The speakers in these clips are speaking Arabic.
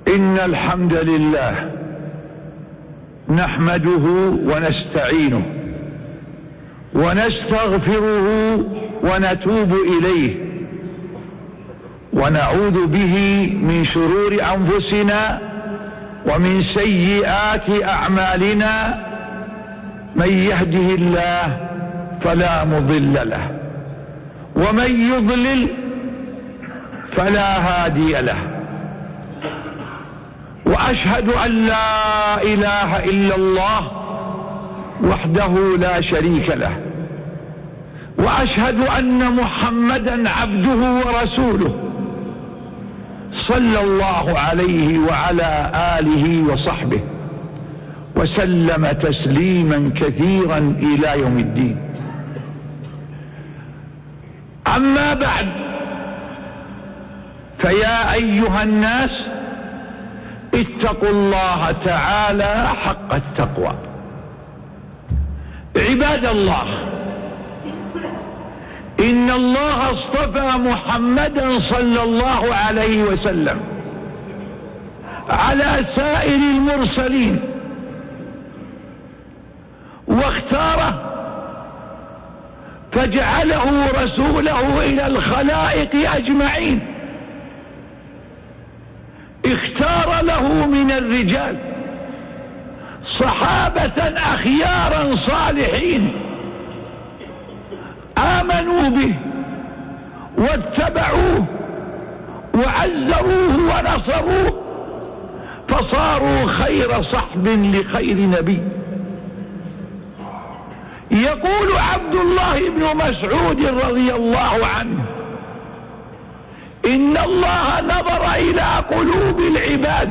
إن الحمد لله نحمده ونستعينه ونستغفره ونتوب إليه ونعوذ به من شرور أنفسنا ومن سيئات أعمالنا. من يهده الله فلا مضل له ومن يضلل فلا هادي له. وأشهد أن لا إله إلا الله وحده لا شريك له، وأشهد أن محمدا عبده ورسوله صلى الله عليه وعلى آله وصحبه وسلم تسليما كثيرا إلى يوم الدين. أما بعد، فيا أيها الناس اتقوا الله تعالى حق التقوى. عباد الله، إن الله اصطفى محمدا صلى الله عليه وسلم على سائر المرسلين واختاره فجعله رسوله إلى الخلائق أجمعين. اختار له من الرجال صحابة أخيارا صالحين آمنوا به واتبعوه وعزروه ونصروه، فصاروا خير صحب لخير نبي. يقول عبد الله بن مسعود رضي الله عنه: إن الله نظر إلى قلوب العباد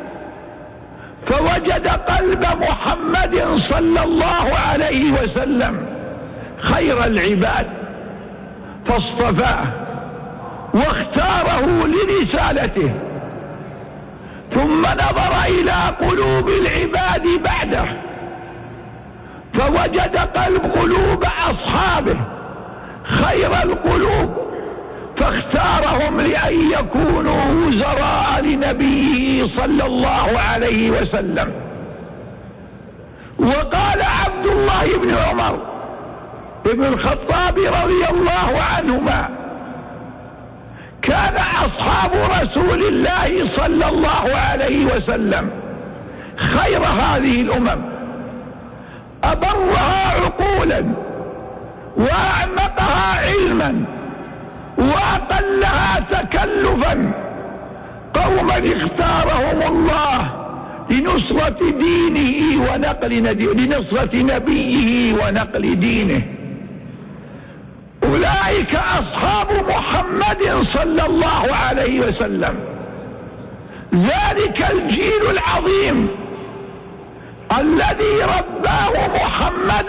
فوجد قلب محمد صلى الله عليه وسلم خير العباد فاصطفاه واختاره لرسالته، ثم نظر إلى قلوب العباد بعده فوجد قلوب أصحابه خير القلوب فاختارهم لأن يكونوا وزراء لنبيه صلى الله عليه وسلم. وقال عبد الله بن عمر بن الخطاب رضي الله عنهما: كان أصحاب رسول الله صلى الله عليه وسلم خير هذه الأمم، أبرها عقولا وأعمقها علما وأقلها تكلفا، قوما اختارهم الله لنصرة دينه لنصرة نبيه ونقل دينه. أولئك أصحاب محمد صلى الله عليه وسلم، ذلك الجيل العظيم الذي رباه محمد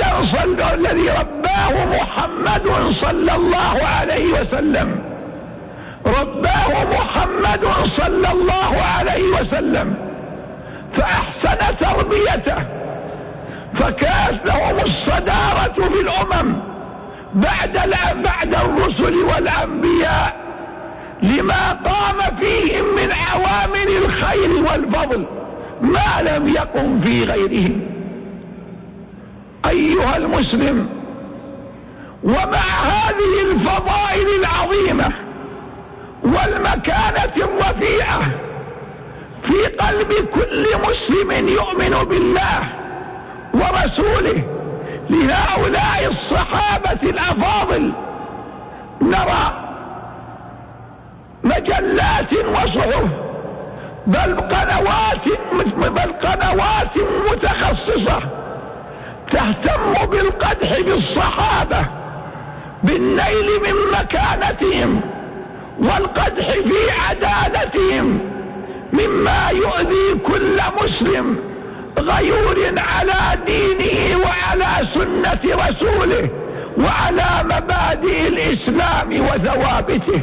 صلى الله عليه وسلم، رباه محمد صلى الله عليه وسلم فأحسن تربيته، فكانت لهم الصدارة في الأمم بعد الرسل والأنبياء لما قام فيهم من عوامل الخير والفضل ما لم يقم في غيرهم. أيها المسلم، ومع هذه الفضائل العظيمة والمكانة الرفيعة في قلب كل مسلم يؤمن بالله ورسوله لهؤلاء الصحابة الأفاضل، نرى مجلات وصحف بل قنوات متخصصة تهتم بالقدح بالصحابة، بالنيل من مكانتهم والقدح في عدالتهم، مما يؤذي كل مسلم غيور على دينه وعلى سنة رسوله وعلى مبادئ الإسلام وثوابته.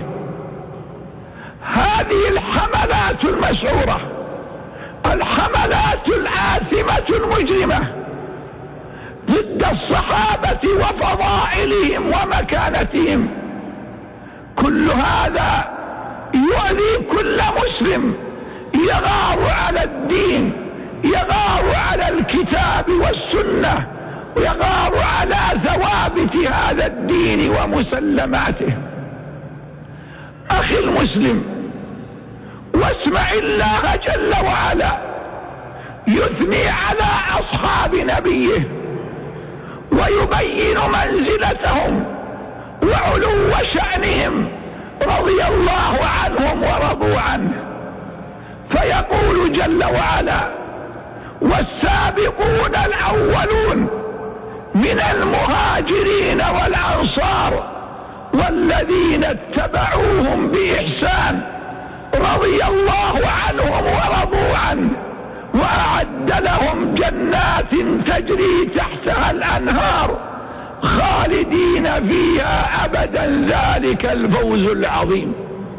هذه الحملات المشهورة، الحملات الآثمة المجرمة ضد الصحابة وفضائلهم ومكانتهم، كل هذا يؤذي كل مسلم يغار على الدين، يغار على الكتاب والسنة، ويغار على ثوابت هذا الدين ومسلماته. أخي المسلم، واسمع الله جل وعلا يثني على أصحاب نبيه ويبين منزلتهم وعلو شأنهم رضي الله عنهم ورضوا عنه، فيقول جل وعلا: والسابقون الأولون من المهاجرين والأنصار والذين اتبعوهم بإحسان رضي الله عنهم ورضوا عنه وأعد لهم جنات تجري تحتها الأنهار خالدين فيها أبدا ذلك الفوز العظيم.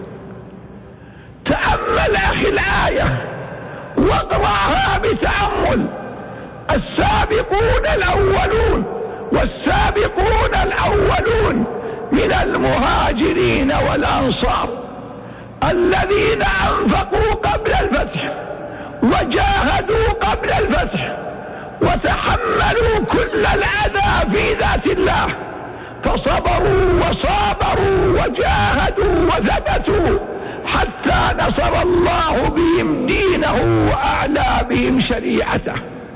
تأمل أخي الآية واقرأها بتأمل. السابقون الأولون، والسابقون الأولون من المهاجرين والأنصار الذين أنفقوا قبل الفتح وجاهدوا قبل الفتح وتحملوا كل الأذى في ذات الله، فصبروا وصابروا وجاهدوا وثبتوا حتى نصر الله بهم دينه وأعلى بهم شريعته.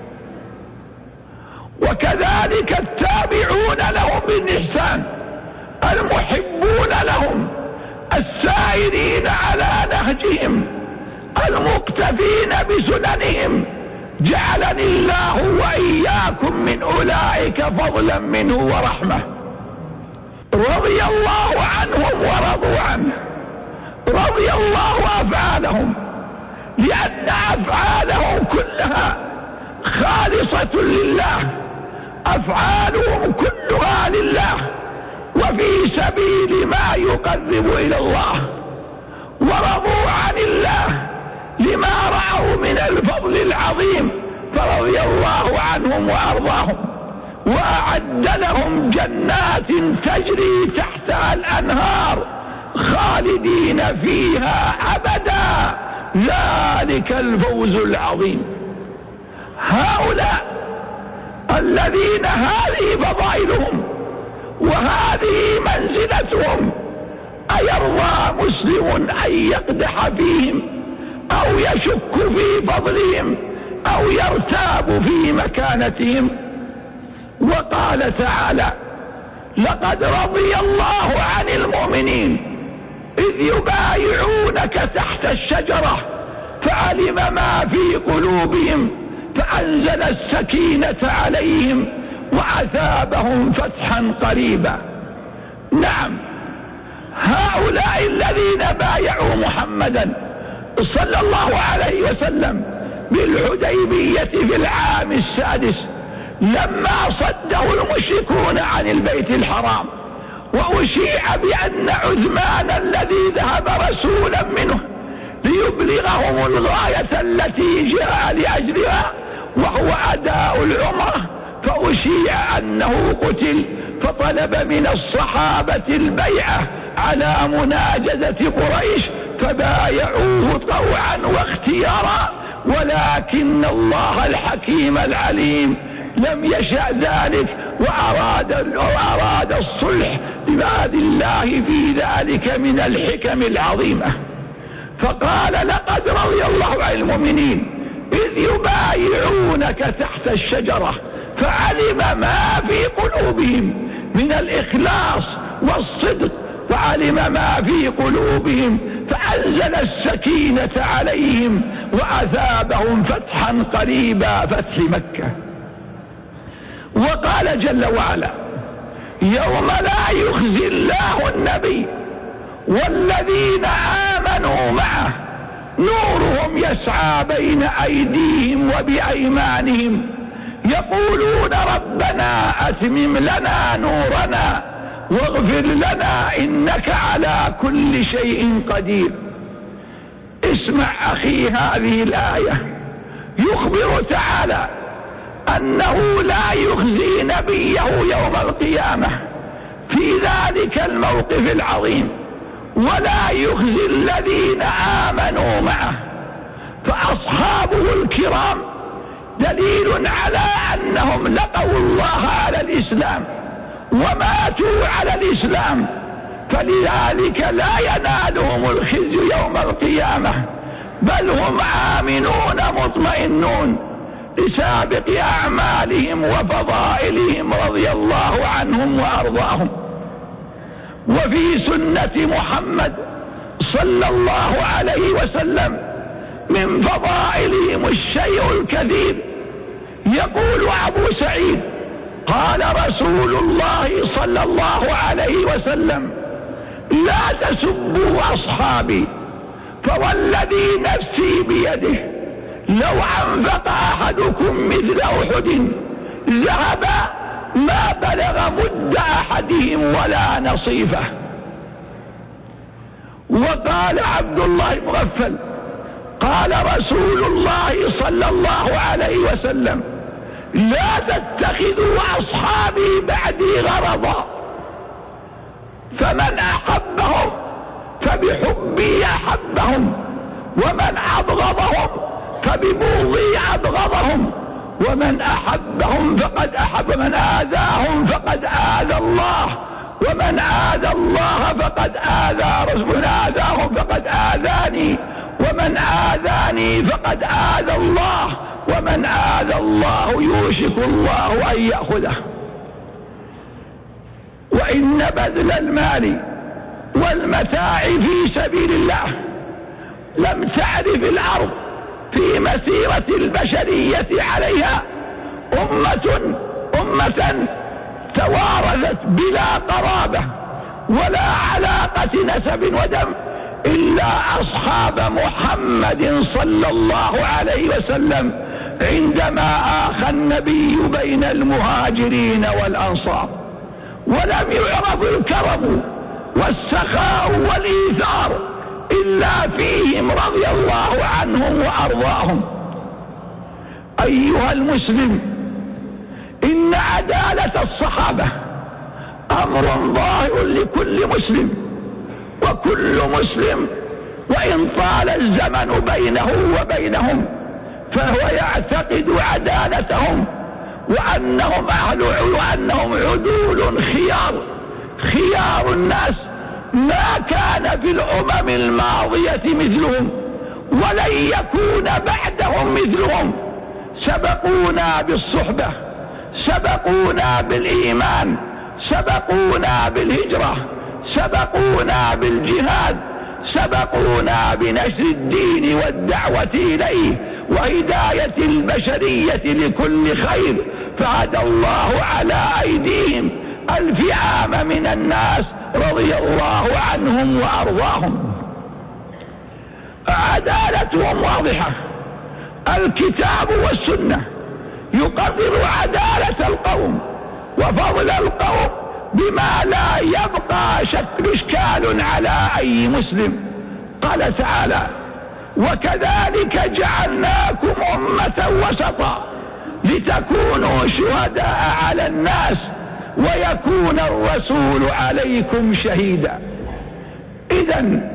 وكذلك التابعون لهم بالإحسان المحبون لهم السائرين على نهجهم المقتفين بسننهم، جعلني الله وإياكم من أولئك فضلا منه ورحمة. رضي الله عنهم ورضوا عنه. رضي الله أفعالهم، لأن أفعالهم كلها خالصة لله، أفعالهم كلها لله وفي سبيل ما يقرب إلى الله، ورضوا عن الله لما رأوا من الفضل العظيم، فرضي الله عنهم وأرضاهم وأعد لهم جنات تجري تحتها الأنهار خالدين فيها أبدا ذلك الفوز العظيم. هؤلاء الذين هذه فضائلهم وهذه منزلتهم، أيرضى مسلم أن يقدح فيهم أو يشك في فضلهم أو يرتاب في مكانتهم؟ وقال تعالى: لقد رضي الله عن المؤمنين إذ يبايعونك تحت الشجرة فعلم ما في قلوبهم فأنزل السكينة عليهم وأثابهم فتحا قريبا. نعم، هؤلاء الذين بايعوا محمدا صلى الله عليه وسلم بالحديبية في العام السادس لما صده المشركون عن البيت الحرام، وأشيع بأن عثمان الذي ذهب رسولا منه ليبلغهم الغاية التي جاء لأجلها وهو أداء العمرة، فأشيع أنه قتل، فطلب من الصحابة البيعة على مناجزة قريش فبايعوه طوعا واختيارا، ولكن الله الحكيم العليم لم يشأ ذلك وأراد الصلح ببعد الله في ذلك من الحكم العظيمة. فقال: لقد رضي الله عن المؤمنين إذ يبايعونك تحت الشجرة فعلم ما في قلوبهم من الإخلاص والصدق، فعلم ما في قلوبهم فأنزل السكينة عليهم وأثابهم فتحا قريبا، فتح مكة. وقال جل وعلا: يوم لا يخزي الله النبي والذين آمنوا معه نورهم يسعى بين أيديهم وبأيمانهم يقولون ربنا أتمم لنا نورنا واغفر لنا إنك على كل شيء قدير. اسمع أخي هذه الآية، يخبر تعالى أنه لا يخزي نبيه يوم القيامة في ذلك الموقف العظيم، ولا يخزي الذين آمنوا معه، فأصحابه الكرام دليل على أنهم لقوا الله على الإسلام وماتوا على الإسلام، فلذلك لا ينالهم الخزي يوم القيامة، بل هم آمنون مطمئنون لسابق أعمالهم وفضائلهم رضي الله عنهم وأرضاهم. وفي سنة محمد صلى الله عليه وسلم من فضائلهم الشيء الكثير. يقول أبو سعيد: قال رسول الله صلى الله عليه وسلم: لا تسبوا أصحابي، فوالذي نفسي بيده لو أنفق أحدكم مثل أحد ذهبا ما بلغ مد أحدهم ولا نصيفه. وقال عبد الله مغفل: قال رسول الله صلى الله عليه وسلم: لا تتخذوا أصحابي بعدي غرضا، فمن أحبهم فبحبي أحبهم، ومن أبغضهم فببغضي أبغضهم، ومن أحبهم فقد أحب، من آذاهم فقد آذى الله، ومن آذى الله فقد آذى رسول، من آذاهم فقد آذاني، ومن آذاني فقد آذى الله، ومن آذى الله يوشك الله أن يأخذه. وإن بذل المال والمتاع في سبيل الله لم تعرف الأرض في مسيرة البشرية عليها أمة توارثت بلا قرابة ولا علاقة نسب ودم إلا أصحاب محمد صلى الله عليه وسلم عندما آخى النبي بين المهاجرين والأنصار. ولم يعرف الكرم والسخاء والإيثار إلا فيهم رضي الله عنهم وأرضاهم. أيها المسلم، إن عدالة الصحابة أمر ظاهر لكل مسلم، وكل مسلم وإن طال الزمن بينه وبينهم فهو يعتقد عدالتهم وأنهم عدول خيار الناس، ما كان في الأمم الماضية مثلهم ولن يكون بعدهم مثلهم. سبقونا بالصحبة، سبقونا بالإيمان، سبقونا بالهجرة، سبقونا بالجهاد، سبقونا بنشر الدين والدعوة إليه وهداية البشرية لكل خير، فهدى الله على أيديهم الفئام من الناس رضي الله عنهم وأرضاهم. عدالتهم واضحة، الكتاب والسنة يقرر عدالة القوم وفضل القوم بما لا يبقى إشكال على أي مسلم. قال تعالى: وكذلك جعلناكم أمة وسطا لتكونوا شهداء على الناس ويكون الرسول عليكم شهيدا. إذن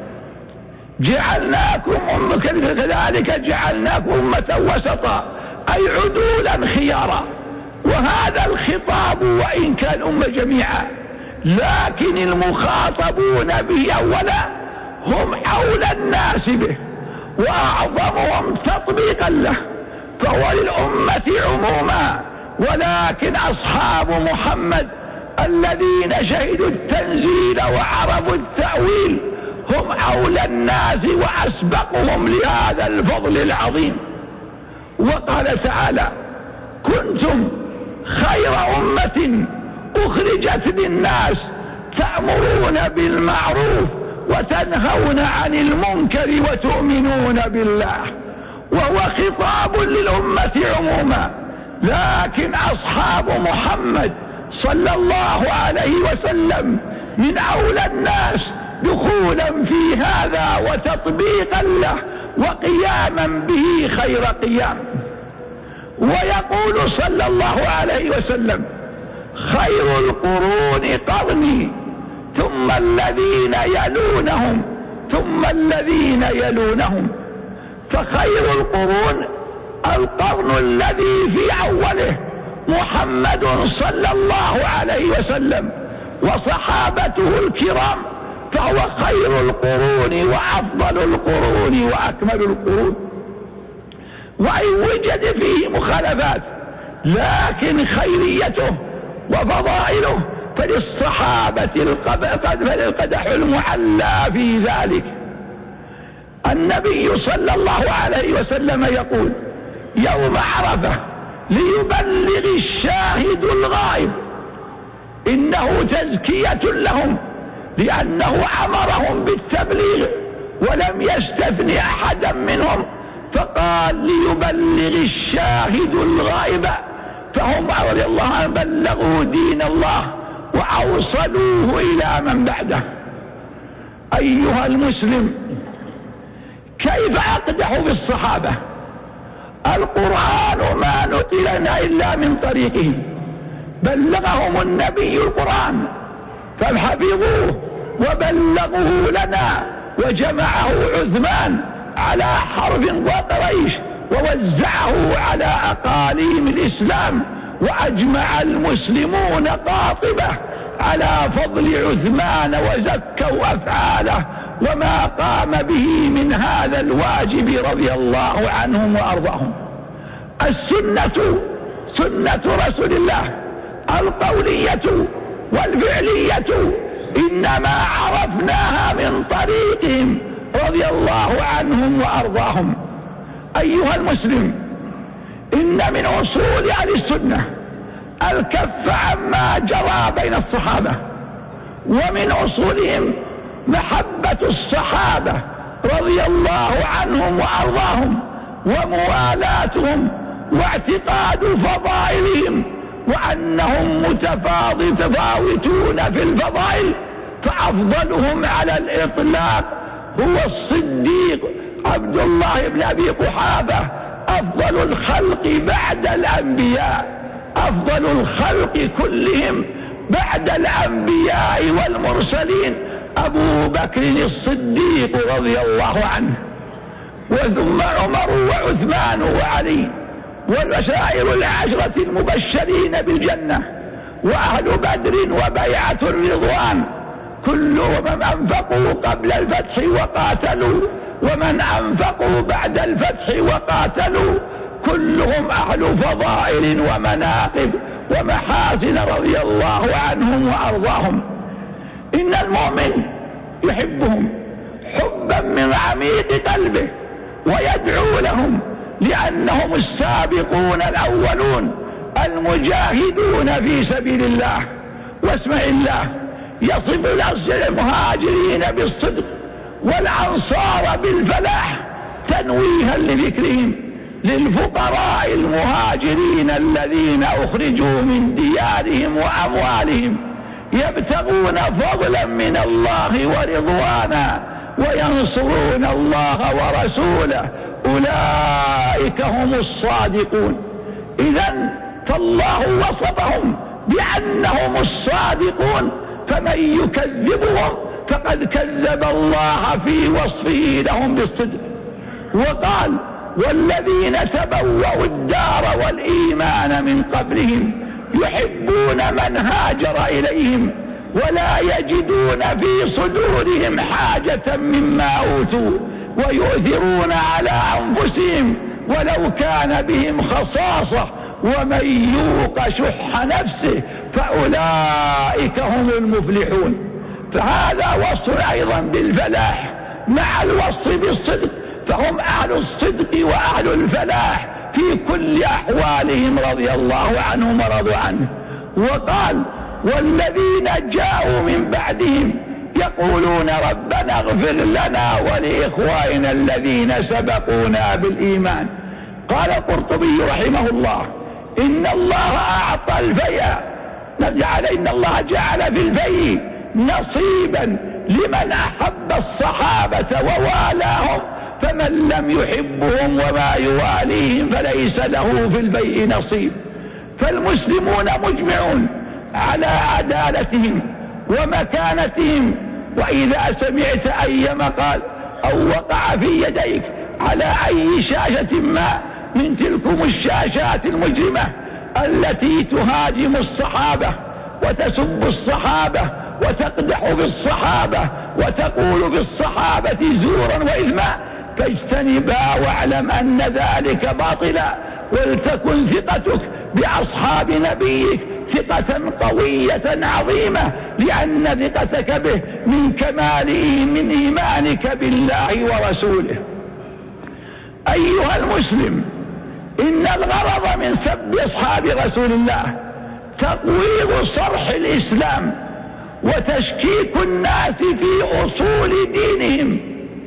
كذلك جعلناكم أمة وسطا أي عدولا خيارا. وهذا الخطاب وإن كان الأمة جميعا، لكن المخاطبون به أولا هم أولى الناس به وأعظمهم تطبيقا له، فهو للأمة عموما، ولكن أصحاب محمد الذين شهدوا التنزيل وعرفوا التأويل هم أولى الناس وأسبقهم لهذا الفضل العظيم. وقال تعالى: كنتم خير أمة أخرجت للناس تأمرون بالمعروف وتنهون عن المنكر وتؤمنون بالله. وهو خطاب للأمة عموما، لكن أصحاب محمد صلى الله عليه وسلم من أولى الناس دخولا في هذا وتطبيقا له وقياما به خير قيام. ويقول صلى الله عليه وسلم: خير القرون قرني ثم الذين يلونهم ثم الذين يلونهم. فخير القرون القرن الذي في أوله محمد صلى الله عليه وسلم وصحابته الكرام، فهو خير القرون وأفضل القرون وأكمل القرون. وإن وجد فيه مخالفات لكن خيريته وفضائله فللصحابة القدح المعلى في ذلك. النبي صلى الله عليه وسلم يقول يوم عرفة ليبلغ الشاهد الغائب، إنه تزكية لهم، لأنه أمرهم بالتبليغ ولم يستثن أحدا منهم، فقال ليبلغ الشاهد الغائب، فهم رضي الله عنهم بلغوا دين الله وأوصلوه إلى من بعده. أيها المسلم، كيف أقدح بالصحابة؟ القرآن ما نقلنا إلا من طريقهم، بلغهم النبي القرآن فحفظوه وبلغوه لنا، وجمعه عثمان على حرب وقريش ووزعه على أقاليم الإسلام، وأجمع المسلمون قاطبة على فضل عثمان وزكوا أفعاله وما قام به من هذا الواجب رضي الله عنهم وأرضاهم. السنة سنة رسول الله القولية والفعلية إنما عرفناها من طريقهم رضي الله عنهم وأرضاهم. أيها المسلم، إن من أصول أهل السنة الكف عما جرى بين الصحابة، ومن أصولهم محبة الصحابة رضي الله عنهم وأرضاهم وموالاتهم واعتقاد فضائلهم، وأنهم متفاوتون في الفضائل، فأفضلهم على الإطلاق هو الصديق عبد الله بن أبي قحافة، أفضل الخلق بعد الأنبياء، أفضل الخلق كلهم بعد الأنبياء والمرسلين أبو بكر الصديق رضي الله عنه، وثم عمر وعثمان وعلي والبشائر العشرة المبشرين بالجنة، وأهل بدر وبيعة الرضوان، كلهم أنفقوا قبل الفتح وقاتلوا، ومن أنفقوا بعد الفتح وقاتلوا، كلهم أهل فضائل ومناقب ومحاسن رضي الله عنهم وأرضاهم. إن المؤمن يحبهم حبا من عميق قلبه ويدعو لهم، لأنهم السابقون الأولون المجاهدون في سبيل الله. واسمع الله يصف المهاجرين بالصدق والأنصار بالفلاح تنويها لذكرهم للفقراء المهاجرين الذين أخرجوا من ديارهم وأموالهم يبتغون فضلا من الله ورضوانا وينصرون الله ورسوله، أولئك هم الصادقون. إذن فالله وصفهم بأنهم الصادقون، فمن يكذبهم فقد كذب الله في وصفه لهم بالصدق. وقال والذين تبوأوا الدار والإيمان من قبلهم يحبون من هاجر إليهم ولا يجدون في صدورهم حاجة مما أوتوا ويؤثرون على أنفسهم ولو كان بهم خصاصة ومن يوق شح نفسه فأولئك هم المفلحون. فهذا وصف أيضا بالفلاح مع الوصف بالصدق، فهم أهل الصدق وأهل الفلاح في كل أحوالهم رضي الله عنهم ورضوا عنه. وقال والذين جاءوا من بعدهم يقولون ربنا اغفر لنا ولإخواننا الذين سبقونا بالإيمان. قال القرطبي رحمه الله إن الله أعطى الفيء، إن الله جعل في الفيء نصيبا لمن أحب الصحابة ووالاهم، فمن لم يحبهم وما يواليهم فليس له في الفيء نصيب. فالمسلمون مجمعون على عدالتهم ومكانتهم، وإذا سمعت أي مقال أو وقع في يديك على أي شاشة ما من تلكم الشاشات المجرمة التي تهاجم الصحابة وتسب الصحابة وتقدح بالصحابة وتقول بالصحابة زورا وإثما، فاجتنبها واعلم أن ذلك باطلا، ولتكن ثقتك بأصحاب نبيك ثقة قوية عظيمة، لأن ثقتك به من كماله من إيمانك بالله ورسوله. أيها المسلم، إن الغرض من سب أصحاب رسول الله تقويض صرح الإسلام وتشكيك الناس في أصول دينهم.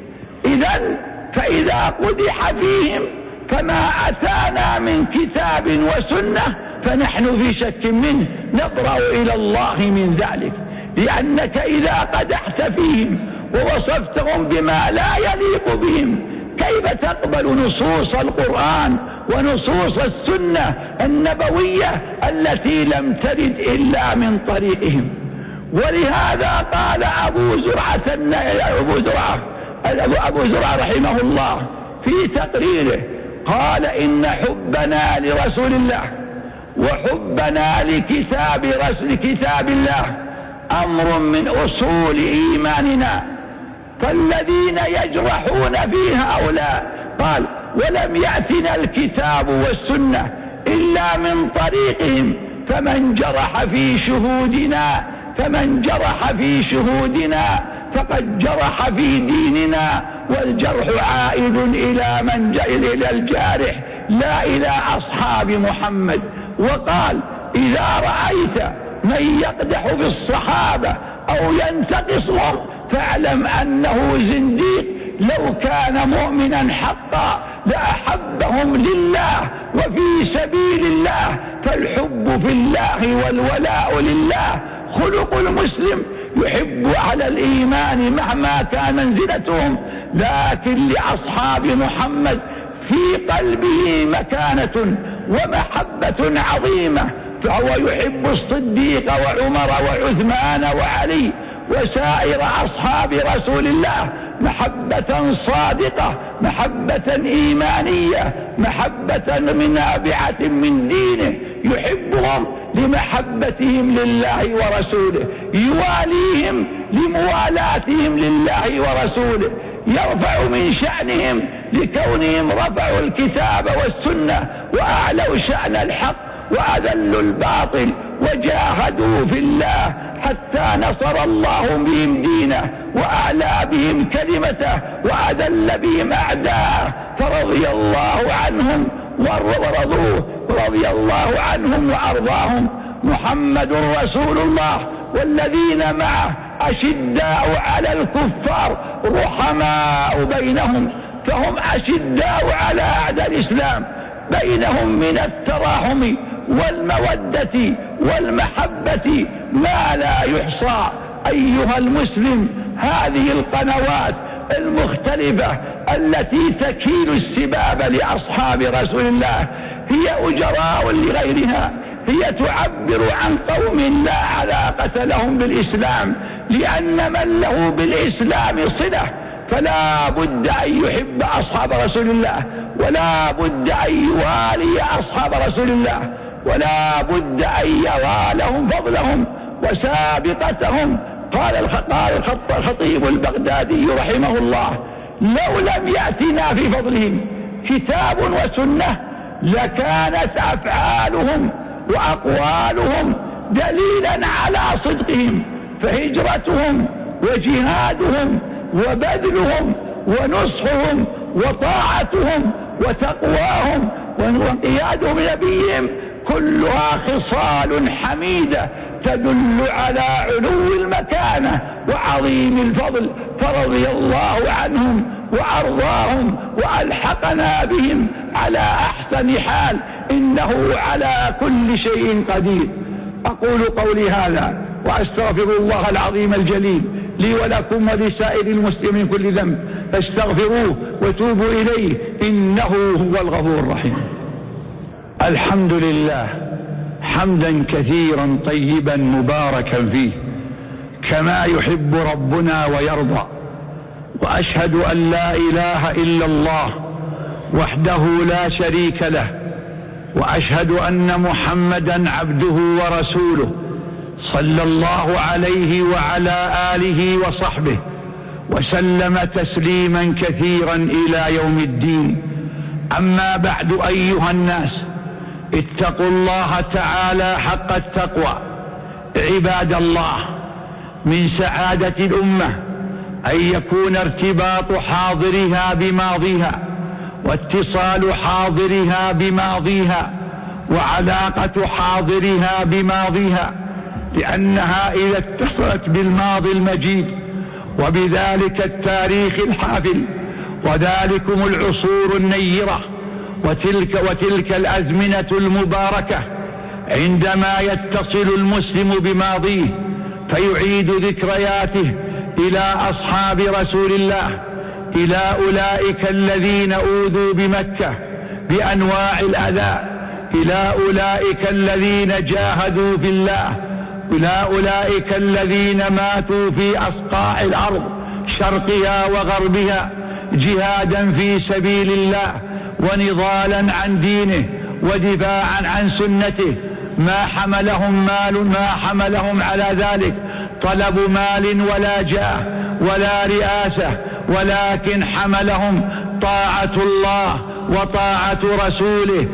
فإذا قدح فيهم فما أتانا من كتاب وسنة فنحن في شك منه نبرأ إلى الله من ذلك، لأنك إذا قدحت فيهم ووصفتهم بما لا يليق بهم كيف تقبل نصوص القرآن ونصوص السنة النبوية التي لم ترد إلا من طريقهم؟ ولهذا قال أبو زرعة رحمه الله في تقريره، قال إن حبنا لرسول الله وحبنا لكتاب الله أمر من أصول إيماننا، فالذين يجرحون في هؤلاء قال ولم يأتنا الكتاب والسنة إلا من طريقهم، فمن جرح في شهودنا فقد جرح في ديننا، والجرح عائد إلى الجارح لا إلى أصحاب محمد. وقال إذا رأيت من يقدح في الصحابة أو ينتقصهم فاعلم أنه زنديق، لو كان مؤمنا حقا لأحبهم لله وفي سبيل الله، فالحب في الله والولاء لله خلق المسلم، يحب على الإيمان مهما كان منزلتهم، لكن لأصحاب محمد في قلبه مكانة ومحبة عظيمة، فهو يحب الصديق وعمر وعثمان وعلي وسائر أصحاب رسول الله محبة صادقة، محبة إيمانية، محبة نابعة من دينه، يحبهم لمحبتهم لله ورسوله، يواليهم لموالاتهم لله ورسوله، يرفع من شأنهم لكونهم رفعوا الكتاب والسنة وأعلوا شأن الحق وأذلوا الباطل وجاهدوا في الله حتى نصر الله بهم دينه وأعلى بهم كلمته وأذل بهم أعداءه، فرضي الله عنهم ورضوه، رضي الله عنهم وأرضاهم. محمد رسول الله والذين معه أشداء على الكفار رحماء بينهم، فهم أشداء على أعداء الإسلام، بينهم من التراحم والمودة والمحبة ما لا يحصى. أيها المسلم، هذه القنوات المختلفة التي تكيل السباب لأصحاب رسول الله هي أجراء لغيرها، هي تعبر عن قوم لا علاقة لهم بالإسلام، لأن من له بالإسلام صلة فلا بد أن يحب أصحاب رسول الله، ولا بد أن يوالي أصحاب رسول الله، ولا بد أن يرى لهم فضلهم وسابقتهم. قال الخطيب البغدادي رحمه الله: لو لم يأتنا في فضلهم كتاب وسنة لكانت أفعالهم وأقوالهم دليلا على صدقهم، فهجرتهم وجهادهم وبذلهم ونصحهم وطاعتهم وتقواهم وانقيادهم لنبيهم كلها خصال حميدة تدل على علو المكانة وعظيم الفضل، فرضي الله عنهم وأرضاهم وألحقنا بهم على أحسن حال، إنه على كل شيء قدير. أقول قولي هذا وأستغفر الله العظيم الجليل لي ولكم ولسائر المسلمين كل ذنب، فاستغفروه وتوبوا إليه إنه هو الغفور الرحيم. الحمد لله حمدا كثيرا طيبا مباركا فيه كما يحب ربنا ويرضى، وأشهد أن لا إله إلا الله وحده لا شريك له، وأشهد أن محمدا عبده ورسوله صلى الله عليه وعلى آله وصحبه وسلم تسليما كثيرا إلى يوم الدين. أما بعد أيها الناس، اتقوا الله تعالى حق التقوى. عباد الله، من سعادة الأمة أن يكون ارتباط حاضرها بماضيها، واتصال حاضرها بماضيها، وعلاقة حاضرها بماضيها، لأنها إذا اتصلت بالماضي المجيد وبذلك التاريخ الحافل وذلكم العصور النيرة وتلك الأزمنة المباركة، عندما يتصل المسلم بماضيه فيعيد ذكرياته إلى أصحاب رسول الله، إلى أولئك الذين أوذوا بمكة بأنواع الأذى، إلى أولئك الذين جاهدوا في الله، إلى أولئك الذين ماتوا في أصقاع الأرض شرقها وغربها جهادا في سبيل الله ونضالا عن دينه ودفاعا عن سنته. ما حملهم على ذلك طلب مال ولا جاه ولا رئاسة، ولكن حملهم طاعة الله وطاعة رسوله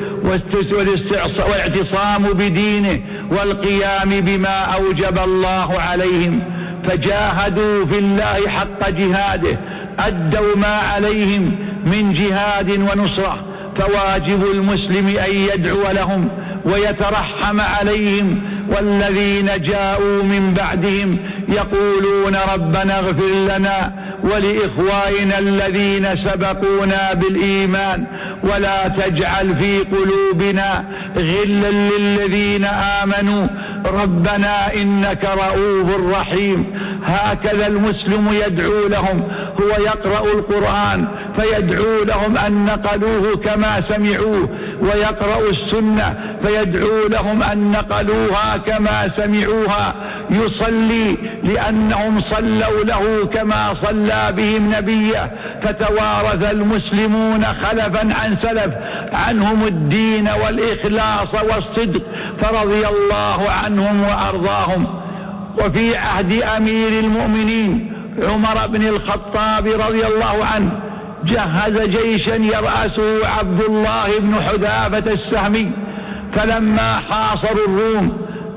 والاعتصام بدينه والقيام بما أوجب الله عليهم، فجاهدوا في الله حق جهاده، أدوا ما عليهم من جهاد ونصرة. فواجب المسلم أن يدعو لهم ويترحم عليهم، والذين جاءوا من بعدهم يقولون ربنا اغفر لنا ولإخواننا الذين سبقونا بالإيمان ولا تجعل في قلوبنا غلا للذين آمنوا ربنا إنك رؤوف رحيم. هكذا المسلم يدعو لهم، هو يقرأ القرآن فيدعو لهم أن نقلوه كما سمعوه، ويقرأ السنة فيدعو لهم أن نقلوها كما سمعوها، يصلي لأنهم صلوا له كما صلى بهم نبيه، فتوارث المسلمون خلفا عن سلف عنهم الدين والإخلاص والصدق، فرضي الله عنهم وأرضاهم. وفي عهد أمير المؤمنين عمر بن الخطاب رضي الله عنه جهز جيشا يرأسه عبد الله بن حذافة السهمي، فلما حاصروا الروم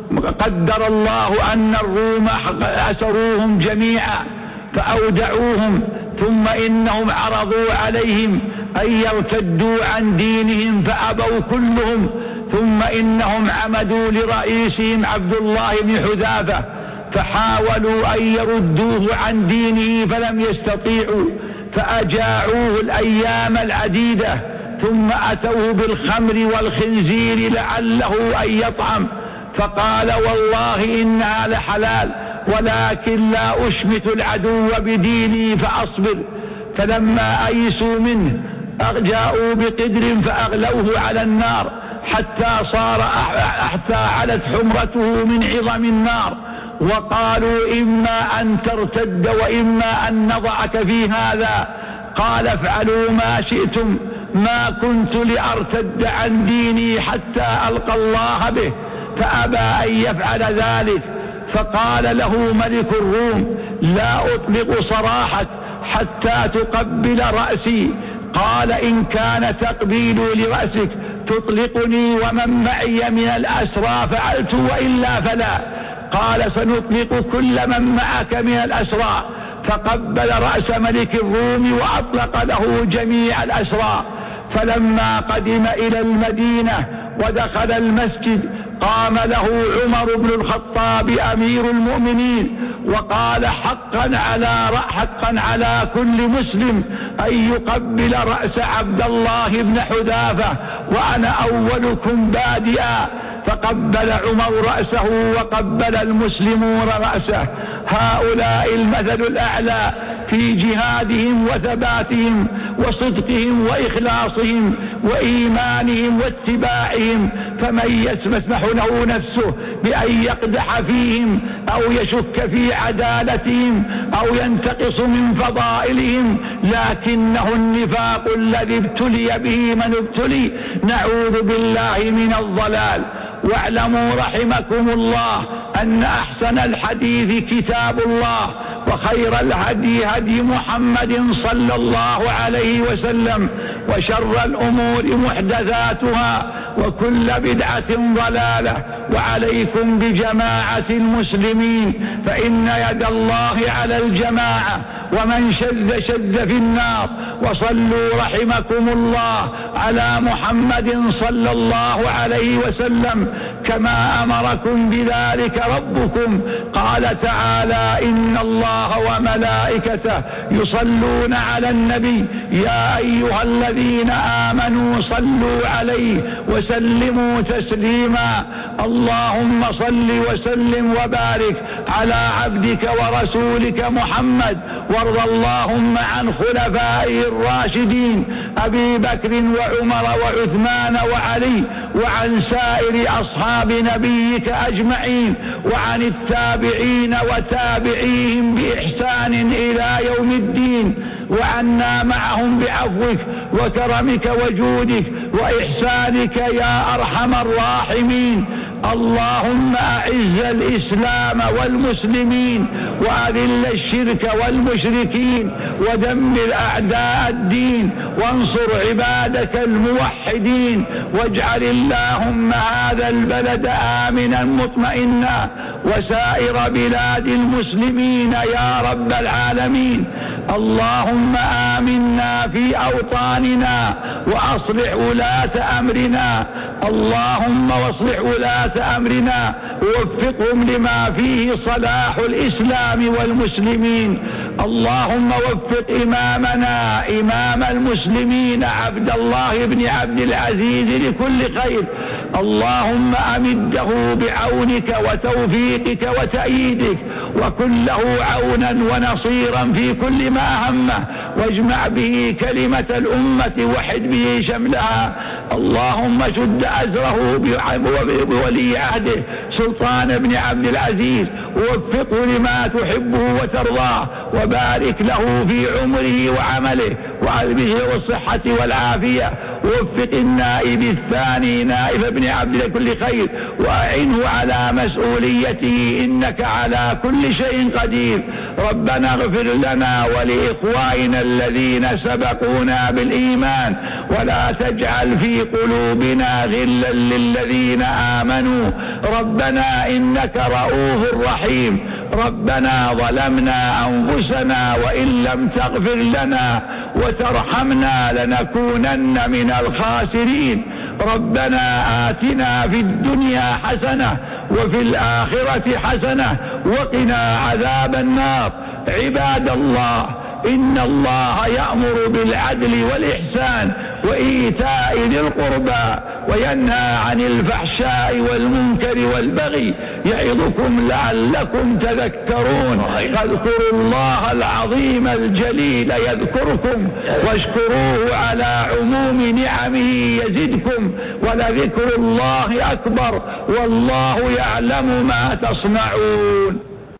قدر الله أن الروم أسروهم جميعا فأودعوهم، ثم إنهم عرضوا عليهم أن يرتدوا عن دينهم فأبوا كلهم، ثم إنهم عمدوا لرئيسهم عبد الله بن حذافة فحاولوا أن يردوه عن دينه فلم يستطيعوا، فأجاعوه الأيام العديدة، ثم أتوه بالخمر والخنزير لعله أن يطعم، فقال والله إنها لحلال ولكن لا أشمت العدو بديني فأصبر. فلما أيسوا منه جاءوا بقدر فأغلوه على النار حتى علت حمرته من عظم النار، وقالوا إما أن ترتد وإما أن نضعك في هذا. قال افعلوا ما شئتم، ما كنت لأرتد عن ديني حتى ألقى الله به، فأبى أن يفعل ذلك. فقال له ملك الروم لا أطلق سراحك حتى تقبل رأسي. قال إن كان تقبيل لرأسك تطلقني ومن معي من الأسرى فعلت وإلا فلا. قال سنطلق كل من معك من الأسرى. فقبل رأس ملك الروم وأطلق له جميع الأسرى. فلما قدم إلى المدينة ودخل المسجد قام له عمر بن الخطاب أمير المؤمنين وقال حقا على كل مسلم أن يقبل رأس عبد الله بن حذافة وأنا أولكم بادئا. فقبل عمر رأسه وقبل المسلمون رأسه. هؤلاء المثل الأعلى في جهادهم وثباتهم وصدقهم وإخلاصهم وإيمانهم واتباعهم، فمن يسمح له نفسه بأن يقدح فيهم أو يشك في عدالتهم أو ينتقص من فضائلهم، لكنه النفاق الذي ابتلي به من ابتلي، نعوذ بالله من الضلال. واعلموا رحمكم الله أن أحسن الحديث كتاب الله، وخير الهدي هدي محمد صلى الله عليه وسلم، وشر الأمور محدثاتها، وكل بدعة ضلالة. وعليكم بجماعة المسلمين، فإن يد الله على الجماعة، ومن شذ في النار. وصلوا رحمكم الله على محمد صلى الله عليه وسلم كما أمركم بذلك ربكم. قال تعالى: إن الله وملائكته يصلون على النبي يا أيها الذين آمنوا صلوا عليه وسلموا تسليما. اللهم صل وسلم وبارك على عبدك ورسولك محمد، وارض اللهم عن خلفائه الراشدين أبي بكر وعمر وعثمان وعلي، وعن سائر أصحاب نبيك أجمعين، وعن التابعين وتابعيهم بإحسان إلى يوم الدين، وعنا معهم بعفوك وكرمك وجودك وإحسانك يا أرحم الراحمين. اللهم أعز الإسلام والمسلمين، وأذل الشرك والمشركين، ودمر أعداء الدين، وانصر عبادك الموحدين، واجعل اللهم هذا البلد آمنا مطمئنا، وسائر بلاد المسلمين يا رب العالمين. اللهم آمنا في أوطاننا، وأصلح ولاة أمرنا. اللهم واصلح ولاة أمرنا، ووفقهم لما فيه صلاح الإسلام والمسلمين. اللهم وفق إمامنا إمام المسلمين عبد الله بن عبد العزيز لكل خير. اللهم أمده بعونك وتوفيقك وتأييدك، وكن له عونا ونصيرا في كل ما همه، واجمع به كلمة الأمة وحد به شملها. اللهم شد أزره بولي عهده سلطان بن عبد العزيز، ووفقه لما تحبه وترضاه، وبارك له في عمره وعمله وعلمه والصحة والعافية. ووفق النائب الثاني نائب ابن عبد كل خير، وأعنه على مسؤوليته، إنك على كل شيء قدير. ربنا اغفر لنا ولإخواننا الذين سبقونا بالإيمان، ولا تجعل في قلوبنا غلا للذين آمنوا. ربنا إنك رؤوف رحيم. ربنا ظلمنا أنفسنا، وإن لم تغفر لنا وترحمنا لنكونن من الخاسرين. ربنا آتنا في الدنيا حسنة وفي الآخرة حسنة وقنا عذاب النار. عباد الله، إن الله يأمر بالعدل والإحسان وإيتاء ذي القربى، وينهى عن الفحشاء والمنكر والبغي، يعظكم لعلكم تذكرون. فاذكروا الله العظيم الجليل يذكركم، واشكروه على عموم نعمه يزدكم، ولذكر الله أكبر، والله يعلم ما تصنعون.